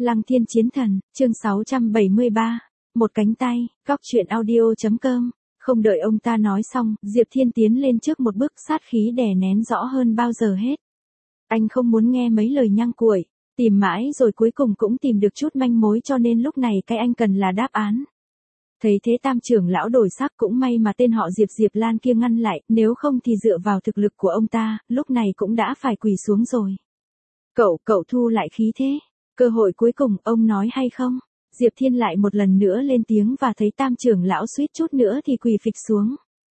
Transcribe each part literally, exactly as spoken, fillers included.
Lăng Thiên Chiến Thần, chương sáu trăm bảy mươi ba, một cánh tay, góc truyện audio.com. Không đợi ông ta nói xong, Diệp Thiên tiến lên trước một bước, sát khí đè nén rõ hơn bao giờ hết. Anh không muốn nghe mấy lời nhăng cuội, tìm mãi rồi cuối cùng cũng tìm được chút manh mối, cho nên lúc này cái anh cần là đáp án. Thấy thế Tam trưởng lão đổi sắc, cũng may mà tên họ Diệp Diệp Lan kia ngăn lại, nếu không thì dựa vào thực lực của ông ta, lúc này cũng đã phải quỳ xuống rồi. Cậu, cậu thu lại khí thế. Cơ hội cuối cùng, ông nói hay không? Diệp Thiên lại một lần nữa lên tiếng và thấy Tam trưởng lão suýt chút nữa thì quỳ phịch xuống.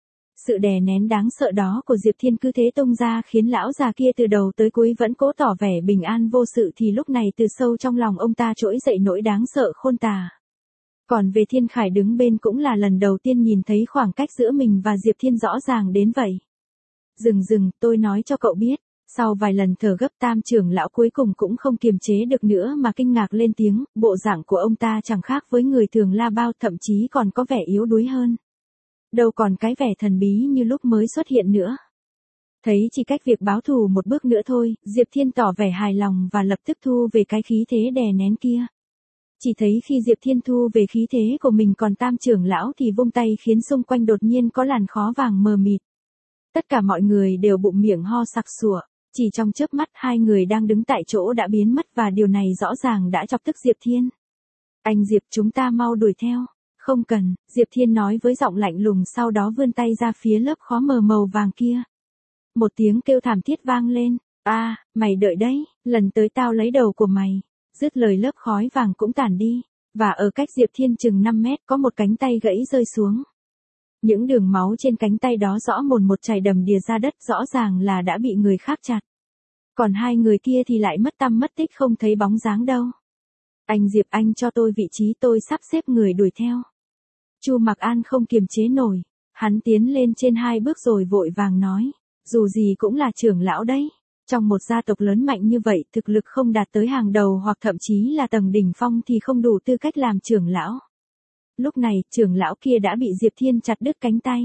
Sự đè nén đáng sợ đó của Diệp Thiên cứ thế tung ra khiến lão già kia từ đầu tới cuối vẫn cố tỏ vẻ bình an vô sự, thì lúc này từ sâu trong lòng ông ta trỗi dậy nỗi đáng sợ khôn tả. Còn về Thiên Khải đứng bên cũng là lần đầu tiên nhìn thấy khoảng cách giữa mình và Diệp Thiên rõ ràng đến vậy. Dừng dừng, tôi nói cho cậu biết. Sau vài lần thở gấp, Tam trưởng lão cuối cùng cũng không kiềm chế được nữa mà kinh ngạc lên tiếng, bộ dạng của ông ta chẳng khác với người thường la bao, thậm chí còn có vẻ yếu đuối hơn. Đâu còn cái vẻ thần bí như lúc mới xuất hiện nữa. Thấy chỉ cách việc báo thù một bước nữa thôi, Diệp Thiên tỏ vẻ hài lòng và lập tức thu về cái khí thế đè nén kia. Chỉ thấy khi Diệp Thiên thu về khí thế của mình, còn Tam trưởng lão thì vung tay khiến xung quanh đột nhiên có làn khói vàng mờ mịt. Tất cả mọi người đều bụng miệng ho sặc sụa. Chỉ trong chớp mắt, hai người đang đứng tại chỗ đã biến mất, và điều này rõ ràng đã chọc tức Diệp Thiên. Anh Diệp, chúng ta mau đuổi theo. Không cần, Diệp Thiên nói với giọng lạnh lùng, sau đó vươn tay ra phía lớp khói mờ màu vàng kia. Một tiếng kêu thảm thiết vang lên. A, à, mày đợi đấy, lần tới tao lấy đầu của mày. Dứt lời lớp khói vàng cũng tản đi, và ở cách Diệp Thiên chừng năm mét có một cánh tay gãy rơi xuống. Những đường máu trên cánh tay đó rõ mồn một chảy đầm đìa ra đất, rõ ràng là đã bị người khác chặt. Còn hai người kia thì lại mất tăm mất tích, không thấy bóng dáng đâu. Anh Diệp, anh cho tôi vị trí, tôi sắp xếp người đuổi theo. Chu Mặc An không kiềm chế nổi, hắn tiến lên trên hai bước rồi vội vàng nói, dù gì cũng là trưởng lão đấy. Trong một gia tộc lớn mạnh như vậy, thực lực không đạt tới hàng đầu hoặc thậm chí là tầng đỉnh phong thì không đủ tư cách làm trưởng lão. Lúc này, trưởng lão kia đã bị Diệp Thiên chặt đứt cánh tay.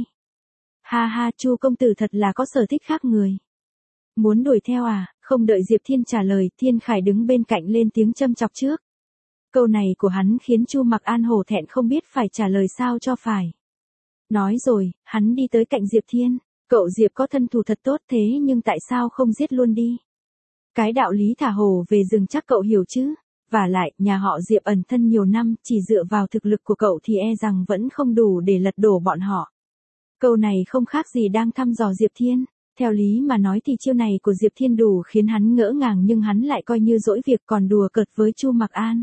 Ha ha, Chu công tử thật là có sở thích khác người. Muốn đuổi theo à? Không đợi Diệp Thiên trả lời, Thiên Khải đứng bên cạnh lên tiếng châm chọc trước. Câu này của hắn khiến Chu Mặc An hổ thẹn không biết phải trả lời sao cho phải. Nói rồi, hắn đi tới cạnh Diệp Thiên. Cậu Diệp có thân thủ thật tốt, thế nhưng tại sao không giết luôn đi? Cái đạo lý thả hổ về rừng chắc cậu hiểu chứ? Vả lại, nhà họ Diệp ẩn thân nhiều năm, chỉ dựa vào thực lực của cậu thì e rằng vẫn không đủ để lật đổ bọn họ. Câu này không khác gì đang thăm dò Diệp Thiên. Theo lý mà nói thì chiêu này của Diệp Thiên đủ khiến hắn ngỡ ngàng, nhưng hắn lại coi như dỗi việc còn đùa cợt với Chu Mặc An.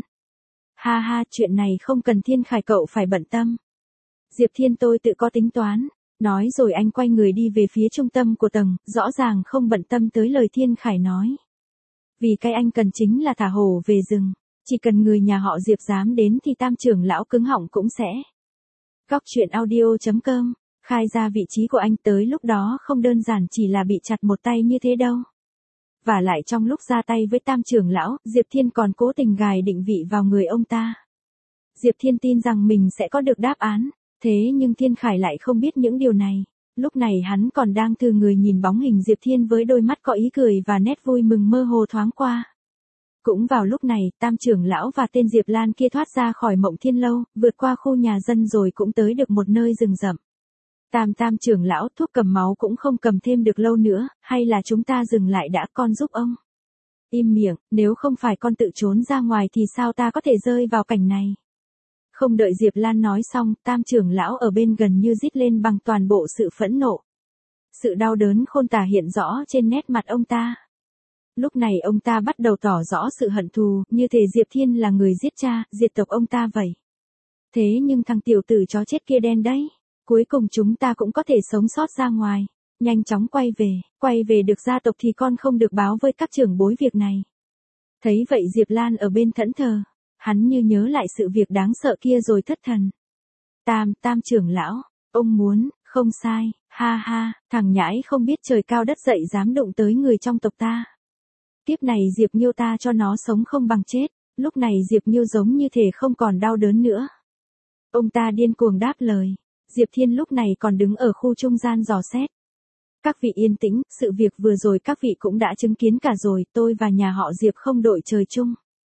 Ha ha, chuyện này không cần Thiên Khải cậu phải bận tâm. Diệp Thiên, tôi tự có tính toán. Nói rồi anh quay người đi về phía trung tâm của tầng, rõ ràng không bận tâm tới lời Thiên Khải nói. Vì cái anh cần chính là thả hổ về rừng. Chỉ cần người nhà họ Diệp dám đến thì Tam trưởng lão cứng họng cũng sẽ. Góc truyện audio.com. Khai ra vị trí của anh, tới lúc đó không đơn giản chỉ là bị chặt một tay như thế đâu. Và lại trong lúc ra tay với Tam trưởng lão, Diệp Thiên còn cố tình gài định vị vào người ông ta. Diệp Thiên tin rằng mình sẽ có được đáp án, thế nhưng Thiên Khải lại không biết những điều này. Lúc này hắn còn đang thừ người nhìn bóng hình Diệp Thiên với đôi mắt có ý cười và nét vui mừng mơ hồ thoáng qua. Cũng vào lúc này, Tam trưởng lão và tên Diệp Lan kia thoát ra khỏi Mộng Thiên Lâu, vượt qua khu nhà dân rồi cũng tới được một nơi rừng rậm. Tam Tam trưởng lão, thuốc cầm máu cũng không cầm thêm được lâu nữa, hay là chúng ta dừng lại đã, con giúp ông. Im miệng, nếu không phải con tự trốn ra ngoài thì sao ta có thể rơi vào cảnh này. Không đợi Diệp Lan nói xong, Tam trưởng lão ở bên gần như rít lên bằng toàn bộ sự phẫn nộ. Sự đau đớn khôn tả hiện rõ trên nét mặt ông ta. Lúc này ông ta bắt đầu tỏ rõ sự hận thù, như thể Diệp Thiên là người giết cha, diệt tộc ông ta vậy. Thế nhưng thằng tiểu tử chó chết kia đen đấy. Cuối cùng chúng ta cũng có thể sống sót ra ngoài. Nhanh chóng quay về, quay về được gia tộc thì con không được báo với các trưởng bối việc này. Thấy vậy Diệp Lan ở bên thẫn thờ. Hắn như nhớ lại sự việc đáng sợ kia rồi thất thần. Tam, Tam trưởng lão, ông muốn, không sai, ha ha, thằng nhãi không biết trời cao đất dậy dám đụng tới người trong tộc ta. Kiếp này Diệp Nghiêu ta cho nó sống không bằng chết. Lúc này Diệp Nghiêu giống như thể không còn đau đớn nữa. Ông ta điên cuồng đáp lời. Diệp Thiên lúc này còn đứng ở khu trung gian dò xét. Các vị yên tĩnh, sự việc vừa rồi các vị cũng đã chứng kiến cả rồi, tôi và nhà họ Diệp không đội trời chung.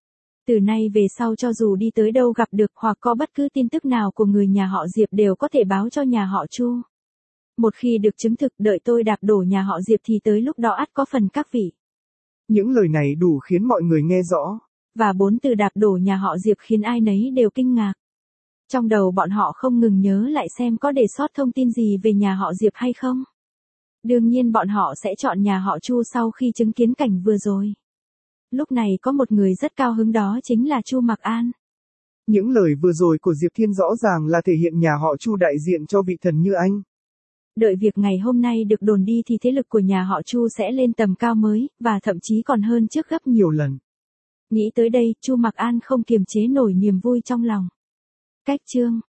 Từ nay về sau cho dù đi tới đâu gặp được hoặc có bất cứ tin tức nào của người nhà họ Diệp đều có thể báo cho nhà họ Chu. Một khi được chứng thực đợi tôi đạp đổ nhà họ Diệp thì tới lúc đó ắt có phần các vị. Những lời này đủ khiến mọi người nghe rõ. Và bốn từ đạp đổ nhà họ Diệp khiến ai nấy đều kinh ngạc. Trong đầu bọn họ không ngừng nhớ lại xem có để sót thông tin gì về nhà họ Diệp hay không. Đương nhiên bọn họ sẽ chọn nhà họ Chu sau khi chứng kiến cảnh vừa rồi. Lúc này có một người rất cao hứng đó chính là Chu Mặc An. Những lời vừa rồi của Diệp Thiên rõ ràng là thể hiện nhà họ Chu đại diện cho vị thần như anh. Đợi việc ngày hôm nay được đồn đi thì thế lực của nhà họ Chu sẽ lên tầm cao mới, và thậm chí còn hơn trước gấp nhiều lần. Nghĩ tới đây, Chu Mặc An không kiềm chế nổi niềm vui trong lòng. Cách chương